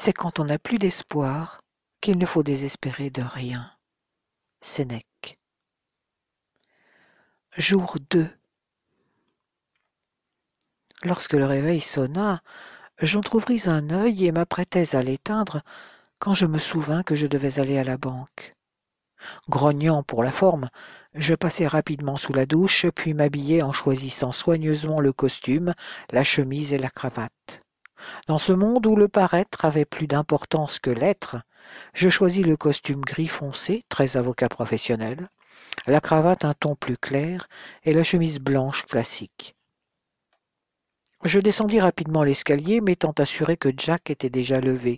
C'est quand on n'a plus d'espoir qu'il ne faut désespérer de rien. Sénèque. Jour 2. Lorsque le réveil sonna, j'entr'ouvris un œil et m'apprêtais à l'éteindre quand je me souvins que je devais aller à la banque. Grognant pour la forme, je passai rapidement sous la douche, puis m'habillai en choisissant soigneusement le costume, la chemise et la cravate. Dans ce monde où le paraître avait plus d'importance que l'être, je choisis le costume gris foncé, très avocat professionnel, la cravate un ton plus clair et la chemise blanche classique. Je descendis rapidement l'escalier, m'étant assuré que Jack était déjà levé.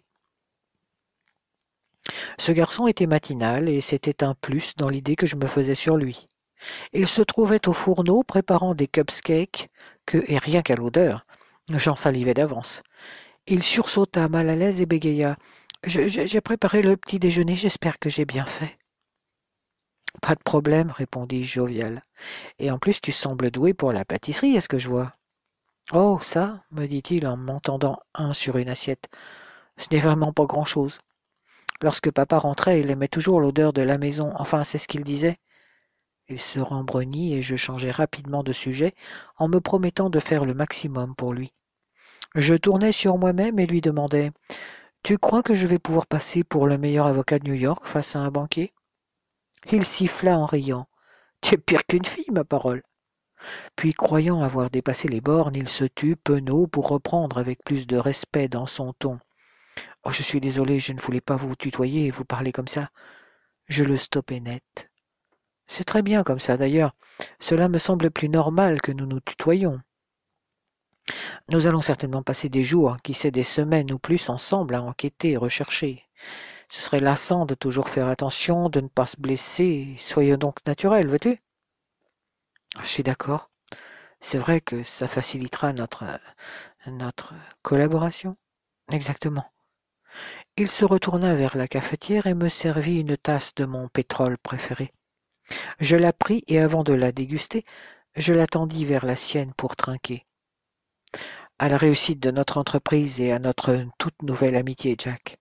Ce garçon était matinal et c'était un plus dans l'idée que je me faisais sur lui. Il se trouvait au fourneau préparant des cupcakes que, et rien qu'à l'odeur, j'en salivais d'avance. Il sursauta mal à l'aise et bégaya. J'ai préparé le petit déjeuner, j'espère que j'ai bien fait. Pas de problème, répondis-je jovial. Et en plus, tu sembles doué pour la pâtisserie, est-ce que je vois? Oh, ça, me dit-il en m'entendant un sur une assiette. Ce n'est vraiment pas grand-chose. Lorsque papa rentrait, il aimait toujours l'odeur de la maison. Enfin, c'est ce qu'il disait. Il se rembrunit et je changeai rapidement de sujet en me promettant de faire le maximum pour lui. Je tournai sur moi-même et lui demandai « Tu crois que je vais pouvoir passer pour le meilleur avocat de New York face à un banquier ?» Il siffla en riant. « Tu es pire qu'une fille, ma parole !» Puis, croyant avoir dépassé les bornes, il se tut, penaud, pour reprendre avec plus de respect dans son ton. « Oh, je suis désolé, je ne voulais pas vous tutoyer et vous parler comme ça. » Je le stoppai net. « C'est très bien comme ça, d'ailleurs. Cela me semble plus normal que nous nous tutoyions. Nous allons certainement passer des jours, qui sait des semaines ou plus ensemble à enquêter et rechercher. Ce serait lassant de toujours faire attention, de ne pas se blesser. Soyons donc naturels, veux-tu? » Je suis d'accord. C'est vrai que ça facilitera notre collaboration. Exactement. Il se retourna vers la cafetière et me servit une tasse de mon pétrole préféré. Je la pris et avant de la déguster, je la tendis vers la sienne pour trinquer. À la réussite de notre entreprise et à notre toute nouvelle amitié, Jack.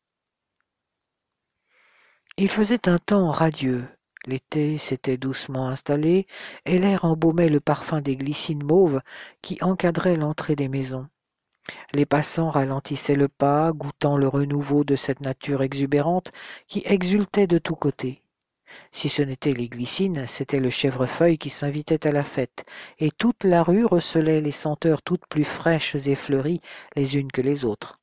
Il faisait un temps radieux. L'été s'était doucement installé et l'air embaumait le parfum des glycines mauves qui encadraient l'entrée des maisons. Les passants ralentissaient le pas, goûtant le renouveau de cette nature exubérante qui exultait de tous côtés. Si ce n'était les glycines, c'était le chèvrefeuille qui s'invitait à la fête, et toute la rue recelait les senteurs toutes plus fraîches et fleuries les unes que les autres.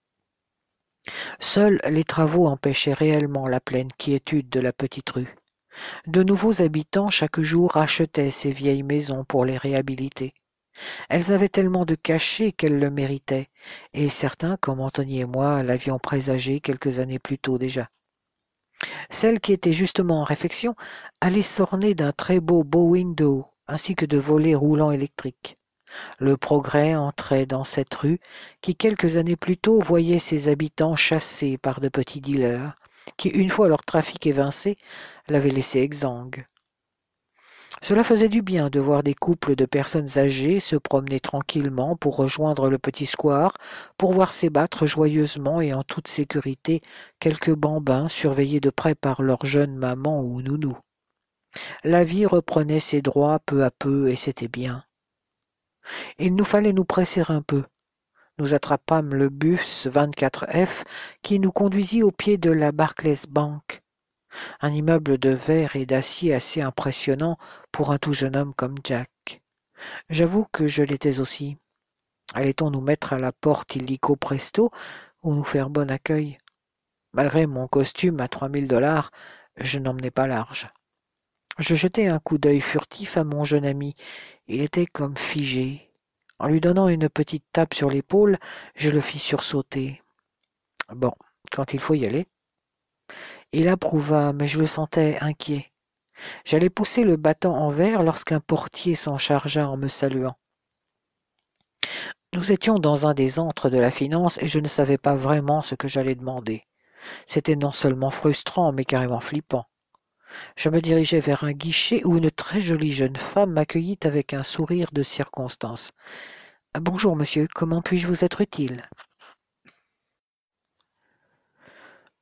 Seuls les travaux empêchaient réellement la pleine quiétude de la petite rue. De nouveaux habitants chaque jour rachetaient ces vieilles maisons pour les réhabiliter. Elles avaient tellement de cachets qu'elles le méritaient, et certains, comme Anthony et moi, l'avions présagé quelques années plus tôt déjà. Celle qui était justement en réfection allait s'orner d'un très beau bow-window, ainsi que de volets roulants électriques. Le progrès entrait dans cette rue qui, quelques années plus tôt, voyait ses habitants chassés par de petits dealers, qui, une fois leur trafic évincé, l'avaient laissé exsangue. Cela faisait du bien de voir des couples de personnes âgées se promener tranquillement pour rejoindre le petit square, pour voir s'ébattre joyeusement et en toute sécurité quelques bambins surveillés de près par leur jeune maman ou nounou. La vie reprenait ses droits peu à peu et c'était bien. Il nous fallait nous presser un peu. Nous attrapâmes le bus 24F qui nous conduisit au pied de la Barclays Bank, un immeuble de verre et d'acier assez impressionnant pour un tout jeune homme comme Jack. J'avoue que je l'étais aussi. Allait-on nous mettre à la porte illico presto ou nous faire bon accueil? Malgré mon costume à $3000, je n'emmenais pas large. Je jetai un coup d'œil furtif à mon jeune ami. Il était comme figé. En lui donnant une petite tape sur l'épaule, je le fis sursauter. Bon, quand il faut y aller. Il approuva, mais je le sentais inquiet. J'allais pousser le battant en verre lorsqu'un portier s'en chargea en me saluant. Nous étions dans un des antres de la finance et je ne savais pas vraiment ce que j'allais demander. C'était non seulement frustrant, mais carrément flippant. Je me dirigeai vers un guichet où une très jolie jeune femme m'accueillit avec un sourire de circonstance. « Bonjour, monsieur, comment puis-je vous être utile ?»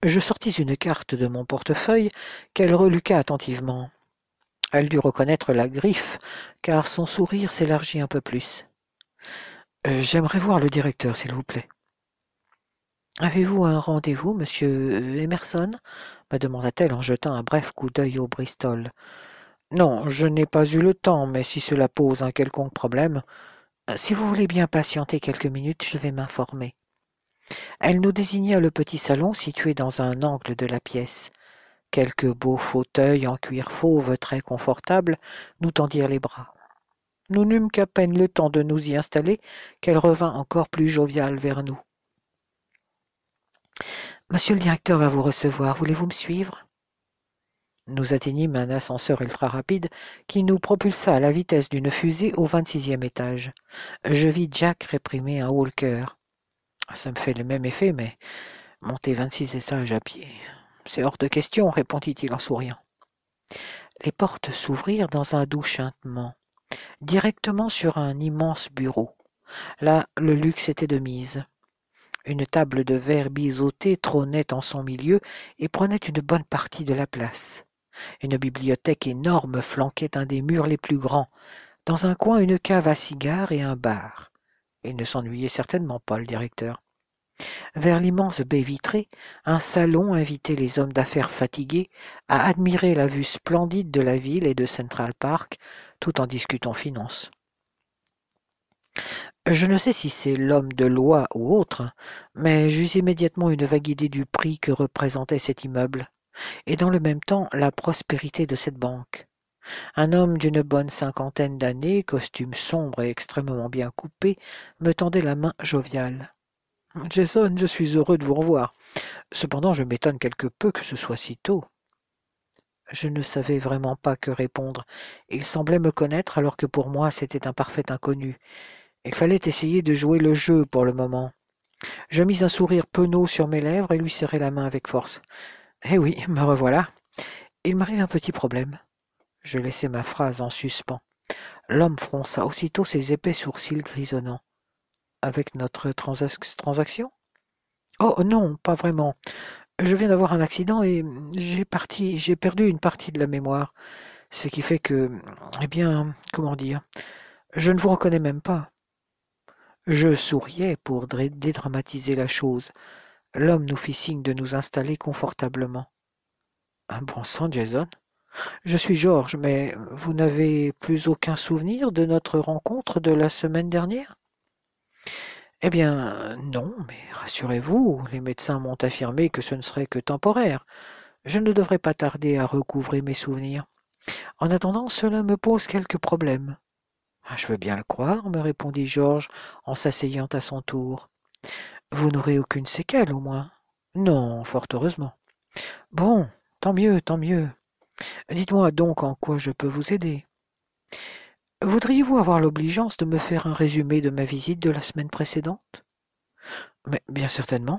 Je sortis une carte de mon portefeuille qu'elle reluqua attentivement. Elle dut reconnaître la griffe, car son sourire s'élargit un peu plus. J'aimerais voir le directeur, s'il vous plaît. Avez-vous un rendez-vous, monsieur Emerson me demanda-t-elle en jetant un bref coup d'œil au Bristol. Non, je n'ai pas eu le temps, mais si cela pose un quelconque problème, si vous voulez bien patienter quelques minutes, je vais m'informer. Elle nous désigna le petit salon situé dans un angle de la pièce. Quelques beaux fauteuils en cuir fauve très confortables nous tendirent les bras. Nous n'eûmes qu'à peine le temps de nous y installer qu'elle revint encore plus joviale vers nous. Monsieur le directeur va vous recevoir, voulez-vous me suivre? Nous atteignîmes un ascenseur ultra rapide qui nous propulsa à la vitesse d'une fusée au 26e étage. Je vis Jack réprimer un haut le cœur. Ça me fait le même effet, mais monter 26 étages à pied, c'est hors de question, répondit-il en souriant. Les portes s'ouvrirent dans un doux tintement, directement sur un immense bureau. Là, le luxe était de mise. Une table de verre biseauté trônait en son milieu et prenait une bonne partie de la place. Une bibliothèque énorme flanquait un des murs les plus grands. Dans un coin, une cave à cigares et un bar. Il ne s'ennuyait certainement pas, le directeur. Vers l'immense baie vitrée, un salon invitait les hommes d'affaires fatigués à admirer la vue splendide de la ville et de Central Park, tout en discutant finances. Je ne sais si c'est l'homme de loi ou autre, mais j'eus immédiatement une vague idée du prix que représentait cet immeuble, et dans le même temps la prospérité de cette banque. Un homme d'une bonne cinquantaine d'années, costume sombre et extrêmement bien coupé, me tendait la main joviale. « Jason, je suis heureux de vous revoir. Cependant, je m'étonne quelque peu que ce soit si tôt. » Je ne savais vraiment pas que répondre. Il semblait me connaître alors que pour moi c'était un parfait inconnu. Il fallait essayer de jouer le jeu pour le moment. Je mis un sourire penaud sur mes lèvres et lui serrai la main avec force. « Eh oui, me revoilà. Il m'arrive un petit problème. » Je laissai ma phrase en suspens. L'homme fronça aussitôt ses épais sourcils grisonnants. « Avec notre transaction ? » « Oh non, pas vraiment. Je viens d'avoir un accident et j'ai perdu une partie de la mémoire. Ce qui fait que, eh bien, comment dire, je ne vous reconnais même pas. » Je souriais pour dédramatiser la chose. L'homme nous fit signe de nous installer confortablement. Un bon sang, Jason. Je suis George, mais vous n'avez plus aucun souvenir de notre rencontre de la semaine dernière? Eh bien, non, mais rassurez-vous, les médecins m'ont affirmé que ce ne serait que temporaire. Je ne devrais pas tarder à recouvrer mes souvenirs. En attendant, cela me pose quelques problèmes. Ah, je veux bien le croire, me répondit George en s'asseyant à son tour. Vous n'aurez aucune séquelle, au moins? Non, fort heureusement. Bon, tant mieux, tant mieux. Dites-moi donc en quoi je peux vous aider. Voudriez-vous avoir l'obligeance de me faire un résumé de ma visite de la semaine précédente? Mais bien certainement.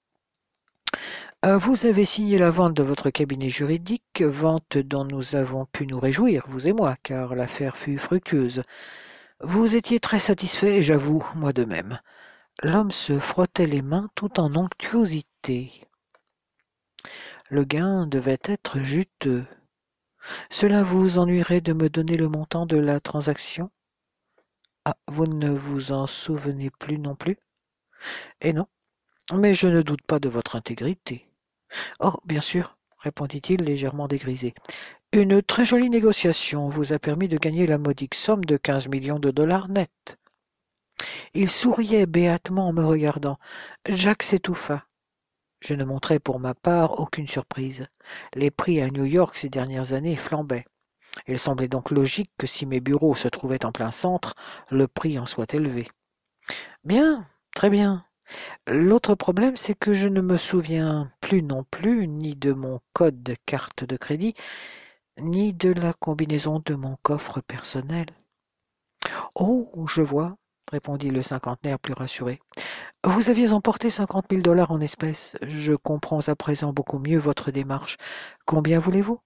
Vous avez signé la vente de votre cabinet juridique, vente dont nous avons pu nous réjouir, vous et moi, car l'affaire fut fructueuse. Vous étiez très satisfait, et j'avoue, moi de même. L'homme se frottait les mains tout en onctuosité. Le gain devait être juteux. Cela vous ennuierait de me donner le montant de la transaction? Ah, vous ne vous en souvenez plus non plus? Eh non, mais je ne doute pas de votre intégrité. Oh, bien sûr, répondit-il légèrement dégrisé. Une très jolie négociation vous a permis de gagner la modique somme de 15 millions de dollars net. Il souriait béatement en me regardant. Jack s'étouffa. Je ne montrai pour ma part aucune surprise. Les prix à New York ces dernières années flambaient. Il semblait donc logique que si mes bureaux se trouvaient en plein centre, le prix en soit élevé. Bien, très bien. L'autre problème, c'est que je ne me souviens plus non plus ni de mon code de carte de crédit, ni de la combinaison de mon coffre personnel. Oh, je vois, répondit le cinquantenaire plus rassuré. Vous aviez emporté 50 000 dollars en espèces. Je comprends à présent beaucoup mieux votre démarche. Combien voulez-vous?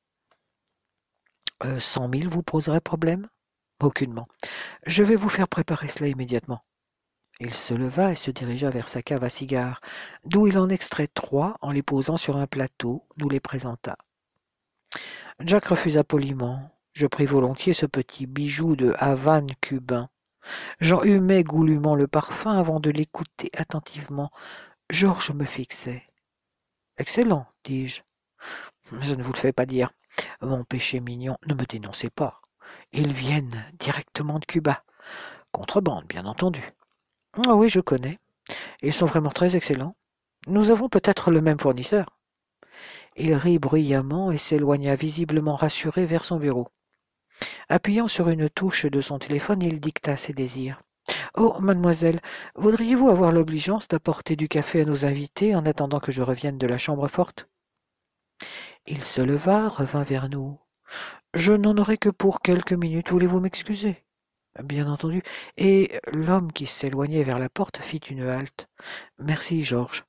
100 000 vous poserait problème? Aucunement. Je vais vous faire préparer cela immédiatement. Il se leva et se dirigea vers sa cave à cigares, d'où il en extrait 3 en les posant sur un plateau, nous les présenta. Jack refusa poliment. Je pris volontiers ce petit bijou de Havane cubain. J'en humai goulûment le parfum avant de l'écouter attentivement. Georges me fixait. Excellent, dis-je. Je ne vous le fais pas dire. Mon péché mignon, ne me dénoncez pas. Ils viennent directement de Cuba. Contrebande, bien entendu. Ah oui, je connais. Ils sont vraiment très excellents. Nous avons peut-être le même fournisseur. Il rit bruyamment et s'éloigna visiblement rassuré vers son bureau. Appuyant sur une touche de son téléphone, il dicta ses désirs. Oh, mademoiselle, voudriez-vous avoir l'obligeance d'apporter du café à nos invités en attendant que je revienne de la chambre forte? Il se leva, revint vers nous. Je n'en aurai que pour quelques minutes, voulez-vous m'excuser? Bien entendu. Et l'homme qui s'éloignait vers la porte fit une halte. Merci, Georges.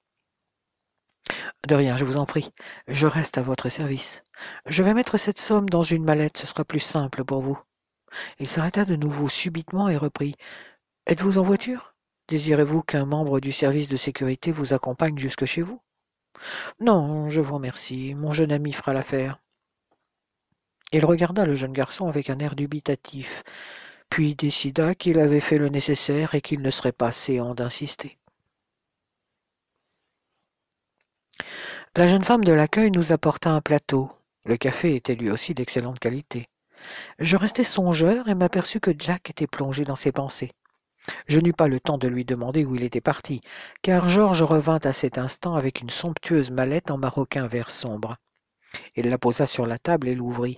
De rien, je vous en prie. Je reste à votre service. Je vais mettre cette somme dans une mallette, ce sera plus simple pour vous. Il s'arrêta de nouveau subitement et reprit. Êtes-vous en voiture? Désirez-vous qu'un membre du service de sécurité vous accompagne jusque chez vous? Non, je vous remercie. Mon jeune ami fera l'affaire. Il regarda le jeune garçon avec un air dubitatif, puis décida qu'il avait fait le nécessaire et qu'il ne serait pas séant d'insister. La jeune femme de l'accueil nous apporta un plateau. Le café était lui aussi d'excellente qualité. Je restai songeur et m'aperçus que Jack était plongé dans ses pensées. Je n'eus pas le temps de lui demander où il était parti, car Georges revint à cet instant avec une somptueuse mallette en maroquin vert sombre. Il la posa sur la table et l'ouvrit.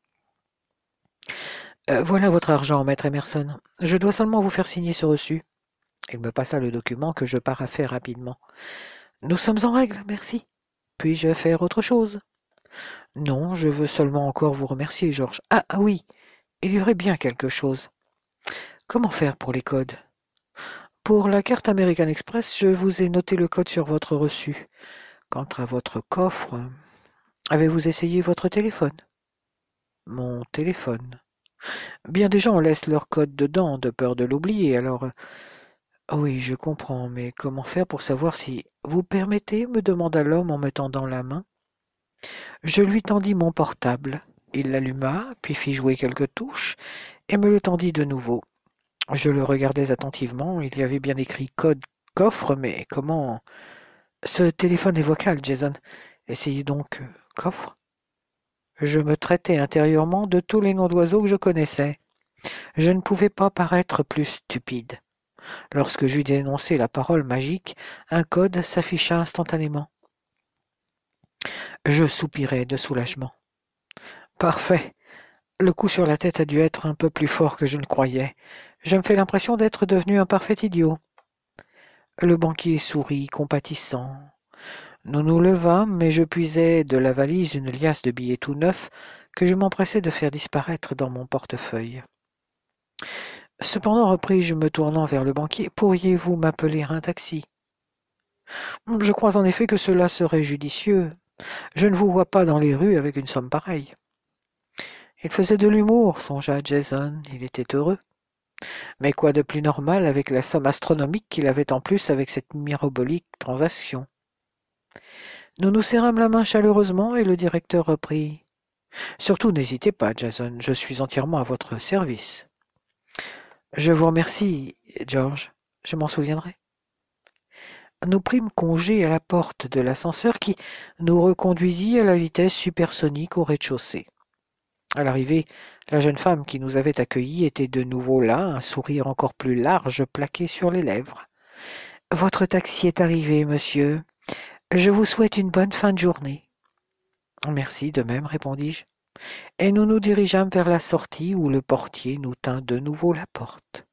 Voilà votre argent, maître Emerson. Je dois seulement vous faire signer ce reçu. Il me passa le document que je paraphai rapidement. Nous sommes en règle, merci. Puis-je faire autre chose? Non, je veux seulement encore vous remercier, Georges. Ah oui, il y aurait bien quelque chose. Comment faire pour les codes? Pour la carte American Express, je vous ai noté le code sur votre reçu. Quant à votre coffre, avez-vous essayé votre téléphone? Mon téléphone. Bien des gens laissent leur code dedans de peur de l'oublier, alors... Oui, je comprends, mais comment faire pour savoir si... Vous permettez? Me demanda l'homme en me tendant la main. Je lui tendis mon portable. Il l'alluma, puis fit jouer quelques touches, et me le tendit de nouveau. Je le regardais attentivement, il y avait bien écrit code coffre, mais comment... Ce téléphone est vocal, Jason. Essayez donc coffre. Je me traitais intérieurement de tous les noms d'oiseaux que je connaissais. Je ne pouvais pas paraître plus stupide. Lorsque j'eus dénoncé la parole magique, un code s'afficha instantanément. Je soupirai de soulagement. Parfait. Le coup sur la tête a dû être un peu plus fort que je ne croyais. Je me fais l'impression d'être devenu un parfait idiot. Le banquier sourit, compatissant. Nous nous levâmes, mais je puisai de la valise une liasse de billets tout neufs que je m'empressai de faire disparaître dans mon portefeuille. Cependant, repris-je, me tournant vers le banquier, pourriez-vous m'appeler un taxi? Je crois en effet que cela serait judicieux. Je ne vous vois pas dans les rues avec une somme pareille. Il faisait de l'humour, songea Jason, il était heureux. Mais quoi de plus normal avec la somme astronomique qu'il avait en plus avec cette mirabolique transaction? Nous nous serrâmes la main chaleureusement et le directeur reprit. Surtout n'hésitez pas, Jason, je suis entièrement à votre service. Je vous remercie, George, je m'en souviendrai. Nous prîmes congé à la porte de l'ascenseur qui nous reconduisit à la vitesse supersonique au rez-de-chaussée. À l'arrivée, la jeune femme qui nous avait accueillis était de nouveau là, un sourire encore plus large plaqué sur les lèvres. « Votre taxi est arrivé, monsieur. Je vous souhaite une bonne fin de journée. »« Merci, de même, répondis-je. Et nous nous dirigeâmes vers la sortie où le portier nous tint de nouveau la porte.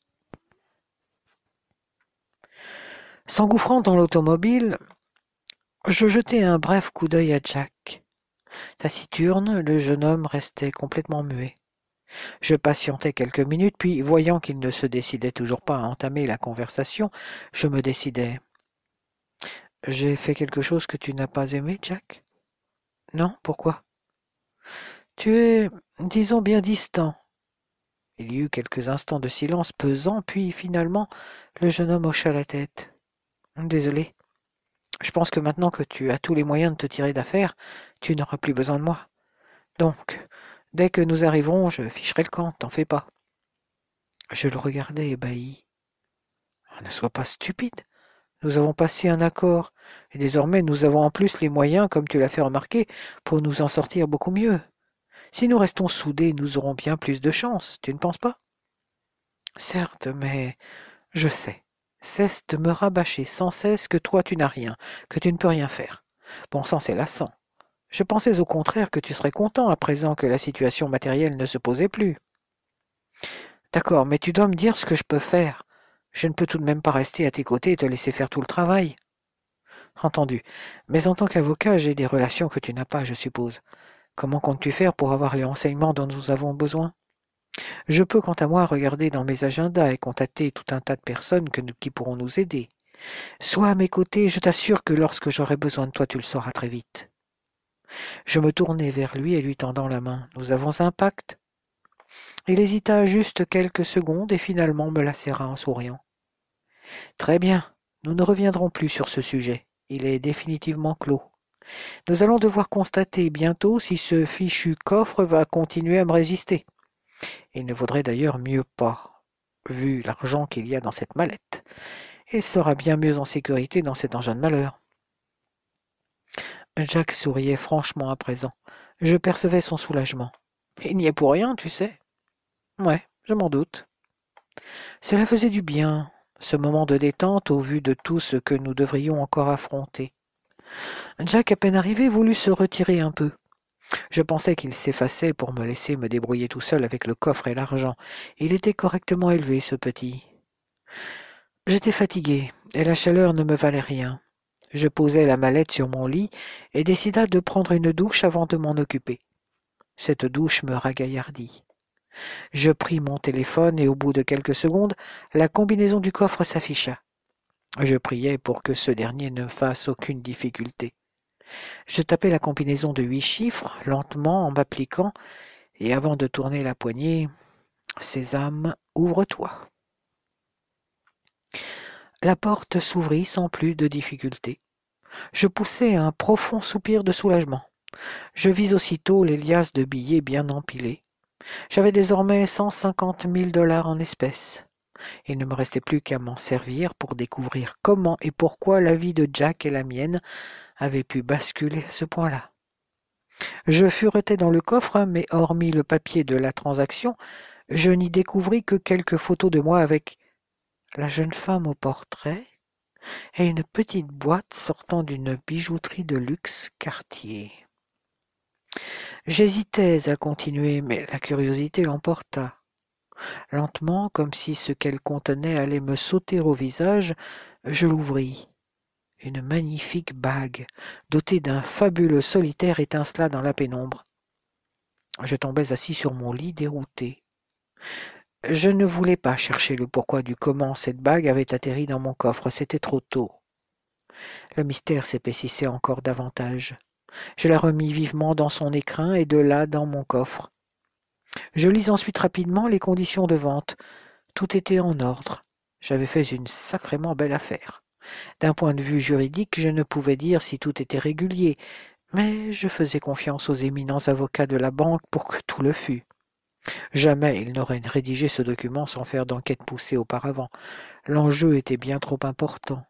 S'engouffrant dans l'automobile, je jetai un bref coup d'œil à Jack. Taciturne, le jeune homme restait complètement muet. Je patientai quelques minutes, puis, voyant qu'il ne se décidait toujours pas à entamer la conversation, je me décidai. « J'ai fait quelque chose que tu n'as pas aimé, Jack? »« Non, pourquoi? »« Tu es, disons, bien distant. Il y eut quelques instants de silence pesant, puis finalement le jeune homme hocha la tête. Désolé, je pense que maintenant que tu as tous les moyens de te tirer d'affaire, tu n'auras plus besoin de moi. Donc, dès que nous arriverons, je ficherai le camp, t'en fais pas. Je le regardais ébahi. Ne sois pas stupide. Nous avons passé un accord, et désormais nous avons en plus les moyens, comme tu l'as fait remarquer, pour nous en sortir beaucoup mieux. Si nous restons soudés, nous aurons bien plus de chance, tu ne penses pas? Certes, mais je sais. Cesse de me rabâcher sans cesse que toi tu n'as rien, que tu ne peux rien faire. Bon sang, c'est lassant. Je pensais au contraire que tu serais content à présent que la situation matérielle ne se posait plus. D'accord, mais tu dois me dire ce que je peux faire. Je ne peux tout de même pas rester à tes côtés et te laisser faire tout le travail. Entendu. Mais en tant qu'avocat, j'ai des relations que tu n'as pas, je suppose. Comment comptes-tu faire pour avoir les renseignements dont nous avons besoin? Je peux, quant à moi, regarder dans mes agendas et contacter tout un tas de personnes qui pourront nous aider. Sois à mes côtés, je t'assure que lorsque j'aurai besoin de toi, tu le sauras très vite. Je me tournai vers lui et lui tendant la main. Nous avons un pacte? Il hésita juste quelques secondes et finalement me la serra en souriant. Très bien, nous ne reviendrons plus sur ce sujet. Il est définitivement clos. Nous allons devoir constater bientôt si ce fichu coffre va continuer à me résister. Il ne vaudrait d'ailleurs mieux pas, vu l'argent qu'il y a dans cette mallette. Il sera bien mieux en sécurité dans cet engin de malheur. Jack souriait franchement à présent. Je percevais son soulagement. Il n'y est pour rien, tu sais. Ouais, je m'en doute. Cela faisait du bien, ce moment de détente au vu de tout ce que nous devrions encore affronter. Jack, à peine arrivé, voulut se retirer un peu. Je pensais qu'il s'effaçait pour me laisser me débrouiller tout seul avec le coffre et l'argent. Il était correctement élevé, ce petit. J'étais fatigué, et la chaleur ne me valait rien. Je posai la mallette sur mon lit et décida de prendre une douche avant de m'en occuper. Cette douche me ragaillardit. Je pris mon téléphone et au bout de quelques secondes, la combinaison du coffre s'afficha. Je priai pour que ce dernier ne fasse aucune difficulté. Je tapai la combinaison de 8 chiffres, lentement, en m'appliquant, et avant de tourner la poignée, Sésame, ouvre-toi. La porte s'ouvrit sans plus de difficulté. Je poussai un profond soupir de soulagement. Je vis aussitôt les liasses de billets bien empilées. J'avais désormais 150 000 $ en espèces. Il ne me restait plus qu'à m'en servir pour découvrir comment et pourquoi la vie de Jack et la mienne avaient pu basculer à ce point-là. Je furetai dans le coffre, mais hormis le papier de la transaction, je n'y découvris que quelques photos de moi avec la jeune femme au portrait et une petite boîte sortant d'une bijouterie de luxe Cartier. J'hésitais à continuer, mais la curiosité l'emporta. Lentement, comme si ce qu'elle contenait allait me sauter au visage, je l'ouvris. Une magnifique bague, dotée d'un fabuleux solitaire, étincela dans la pénombre. Je tombais assis sur mon lit, dérouté. Je ne voulais pas chercher le pourquoi du comment cette bague avait atterri dans mon coffre, c'était trop tôt. Le mystère s'épaississait encore davantage. Je la remis vivement dans son écrin et de là dans mon coffre. Je lis ensuite rapidement les conditions de vente. Tout était en ordre. J'avais fait une sacrément belle affaire. D'un point de vue juridique, je ne pouvais dire si tout était régulier, mais je faisais confiance aux éminents avocats de la banque pour que tout le fût. Jamais ils n'auraient rédigé ce document sans faire d'enquête poussée auparavant. L'enjeu était bien trop important.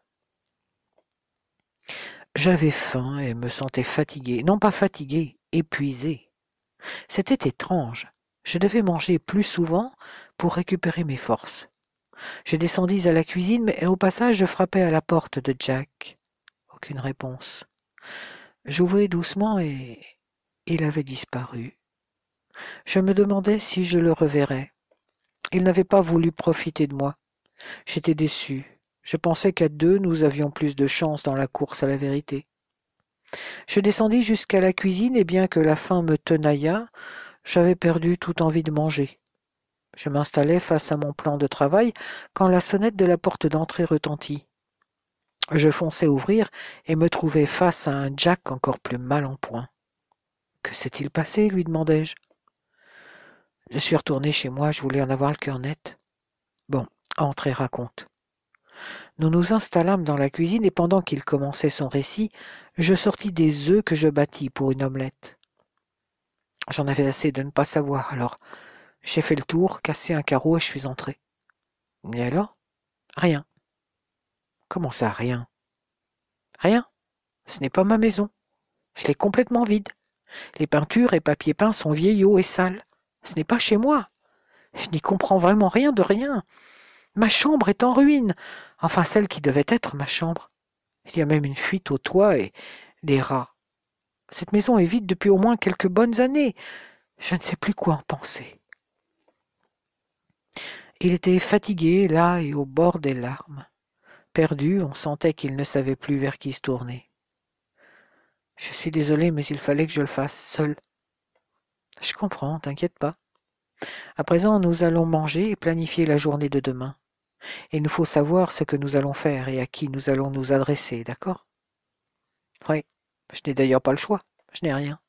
J'avais faim et me sentais fatigué. Non pas fatigué, épuisé. C'était étrange. Je devais manger plus souvent pour récupérer mes forces. Je descendis à la cuisine, mais au passage je frappai à la porte de Jack. Aucune réponse. J'ouvris doucement et il avait disparu. Je me demandais si je le reverrais. Il n'avait pas voulu profiter de moi. J'étais déçu. Je pensais qu'à deux, nous avions plus de chance dans la course à la vérité. Je descendis jusqu'à la cuisine et bien que la faim me tenaillât, j'avais perdu toute envie de manger. Je m'installai face à mon plan de travail quand la sonnette de la porte d'entrée retentit. Je fonçai ouvrir et me trouvai face à un Jack encore plus mal en point. « Que s'est-il passé » lui demandai-je. Je suis retourné chez moi, je voulais en avoir le cœur net. Bon, entre et raconte. Nous nous installâmes dans la cuisine et pendant qu'il commençait son récit, je sortis des œufs que je battis pour une omelette. J'en avais assez de ne pas savoir, alors j'ai fait le tour, cassé un carreau et je suis entré. Et alors? Rien. Comment ça, rien? Rien. Ce n'est pas ma maison. Elle est complètement vide. Les peintures et papiers peints sont vieillots et sales. Ce n'est pas chez moi. Je n'y comprends vraiment rien de rien. Ma chambre est en ruine. Enfin, celle qui devait être ma chambre. Il y a même une fuite au toit et des rats. Cette maison est vide depuis au moins quelques bonnes années. Je ne sais plus quoi en penser. Il était fatigué, là, et au bord des larmes. Perdu, on sentait qu'il ne savait plus vers qui se tourner. Je suis désolé, mais il fallait que je le fasse seul. Je comprends, t'inquiète pas. À présent, nous allons manger et planifier la journée de demain. Il nous faut savoir ce que nous allons faire et à qui nous allons nous adresser, d'accord? Oui, je n'ai d'ailleurs pas le choix. Je n'ai rien.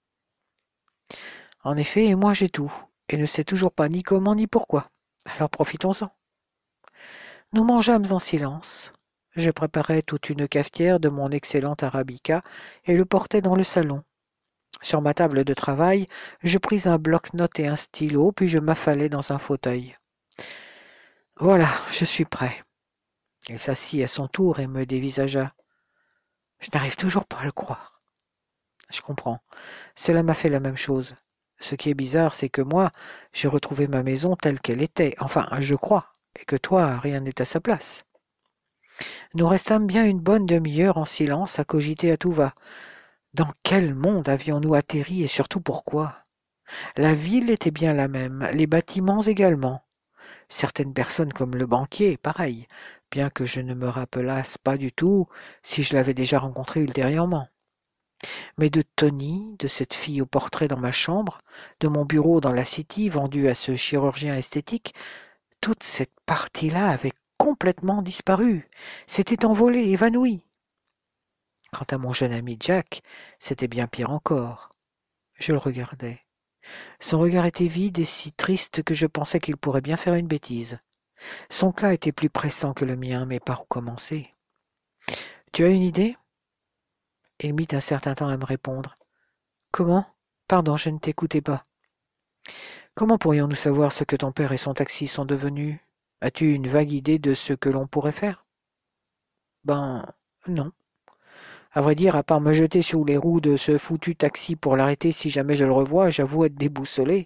En effet, et moi j'ai tout, et ne sais toujours pas ni comment ni pourquoi. Alors profitons-en. Nous mangeâmes en silence. Je préparais toute une cafetière de mon excellent arabica et le portai dans le salon. Sur ma table de travail, je pris un bloc-notes et un stylo, puis je m'affalai dans un fauteuil. Voilà, je suis prêt. Il s'assit à son tour et me dévisagea. Je n'arrive toujours pas à le croire. Je comprends. Cela m'a fait la même chose. Ce qui est bizarre, c'est que moi, j'ai retrouvé ma maison telle qu'elle était. Enfin, je crois. Et que toi, rien n'est à sa place. Nous restâmes bien une bonne demi-heure en silence à cogiter à tout va. Dans quel monde avions-nous atterri et surtout pourquoi? La ville était bien la même, les bâtiments également. Certaines personnes comme le banquier, pareil, bien que je ne me rappelasse pas du tout si je l'avais déjà rencontré ultérieurement. Mais de Tony, de cette fille au portrait dans ma chambre, de mon bureau dans la City vendu à ce chirurgien esthétique, toute cette partie-là avait complètement disparu, s'était envolée, évanouie. Quant à mon jeune ami Jack, c'était bien pire encore. Je le regardais. Son regard était vide et si triste que je pensais qu'il pourrait bien faire une bêtise. Son cas était plus pressant que le mien, mais par où commencer? Tu as une idée? Il mit un certain temps à me répondre. Comment? Pardon, je ne t'écoutais pas. Comment pourrions-nous savoir ce que ton père et son taxi sont devenus? As-tu une vague idée de ce que l'on pourrait faire? Ben, non. À vrai dire, à part me jeter sous les roues de ce foutu taxi pour l'arrêter si jamais je le revois, j'avoue être déboussolé.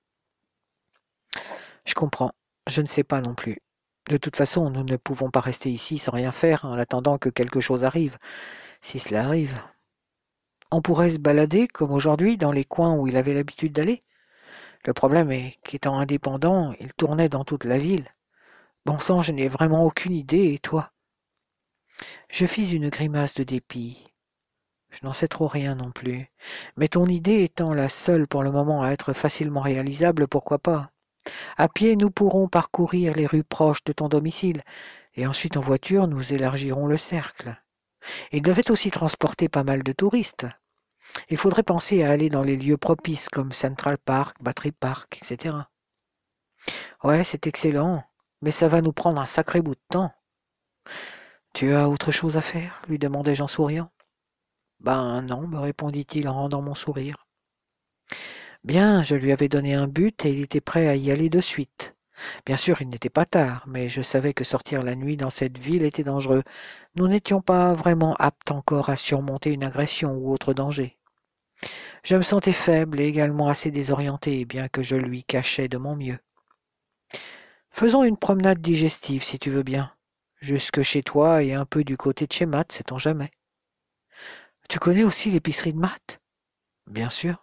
Je comprends. Je ne sais pas non plus. De toute façon, nous ne pouvons pas rester ici sans rien faire en attendant que quelque chose arrive. Si cela arrive. On pourrait se balader, comme aujourd'hui, dans les coins où il avait l'habitude d'aller. Le problème est qu'étant indépendant, il tournait dans toute la ville. Bon sang, je n'ai vraiment aucune idée, et toi? Je fis une grimace de dépit. Je n'en sais trop rien non plus. Mais ton idée étant la seule pour le moment à être facilement réalisable, pourquoi pas? À pied, nous pourrons parcourir les rues proches de ton domicile, et ensuite en voiture, nous élargirons le cercle. Il devait aussi transporter pas mal de touristes. Il faudrait penser à aller dans les lieux propices comme Central Park, Battery Park, etc. Ouais, c'est excellent, mais ça va nous prendre un sacré bout de temps. Tu as autre chose à faire? Lui demandai-je en souriant. Ben non, me répondit-il en rendant mon sourire. Bien, je lui avais donné un but et il était prêt à y aller de suite. Bien sûr, il n'était pas tard, mais je savais que sortir la nuit dans cette ville était dangereux. Nous n'étions pas vraiment aptes encore à surmonter une agression ou autre danger. Je me sentais faible et également assez désorienté, bien que je lui cachais de mon mieux. Faisons une promenade digestive, si tu veux bien. Jusque chez toi et un peu du côté de chez Matt, sait-on jamais. Tu connais aussi l'épicerie de Matt? Bien sûr.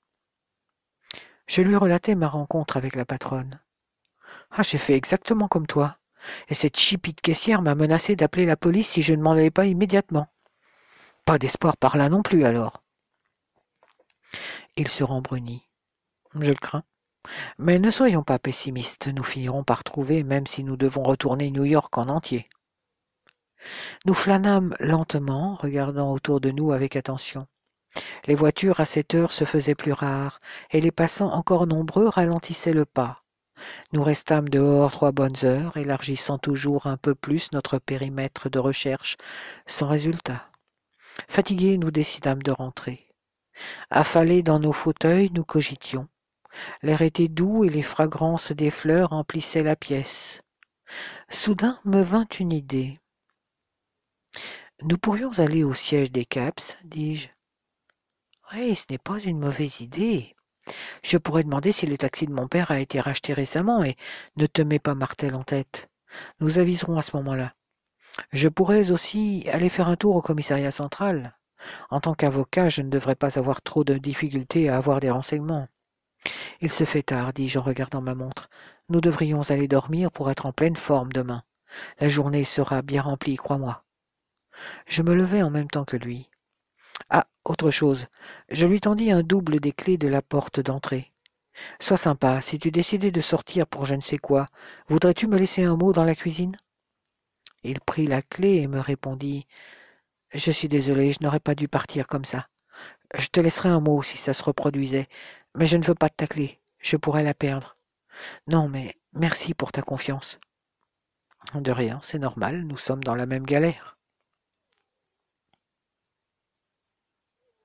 Je lui relatai ma rencontre avec la patronne. Ah, j'ai fait exactement comme toi. Et cette chipie de caissière m'a menacé d'appeler la police si je ne m'en allais pas immédiatement. Pas d'espoir par là non plus, alors. Il se rembrunit. Je le crains. Mais ne soyons pas pessimistes, nous finirons par trouver, même si nous devons retourner New York en entier. Nous flânâmes lentement, regardant autour de nous avec attention. Les voitures à cette heure se faisaient plus rares, et les passants encore nombreux ralentissaient le pas. Nous restâmes dehors 3 bonnes heures, élargissant toujours un peu plus notre périmètre de recherche, sans résultat. Fatigués, nous décidâmes de rentrer. Affalés dans nos fauteuils, nous cogitions. L'air était doux et les fragrances des fleurs emplissaient la pièce. Soudain me vint une idée. Nous pourrions aller au siège des CAPS, dis-je. Oui, ce n'est pas une mauvaise idée. Je pourrais demander si le taxi de mon père a été racheté récemment et ne te mets pas Martel en tête. Nous aviserons à ce moment-là. Je pourrais aussi aller faire un tour au commissariat central. En tant qu'avocat, je ne devrais pas avoir trop de difficultés à avoir des renseignements. Il se fait tard, dis-je en regardant ma montre. Nous devrions aller dormir pour être en pleine forme demain. La journée sera bien remplie, crois-moi. Je me levai en même temps que lui. Ah, autre chose. Je lui tendis un double des clés de la porte d'entrée. Sois sympa, si tu décidais de sortir pour je ne sais quoi, voudrais-tu me laisser un mot dans la cuisine? Il prit la clé et me répondit. Je suis désolé, je n'aurais pas dû partir comme ça. Je te laisserai un mot si ça se reproduisait, mais je ne veux pas de ta clé. Je pourrais la perdre. Non, mais merci pour ta confiance. De rien, c'est normal, nous sommes dans la même galère.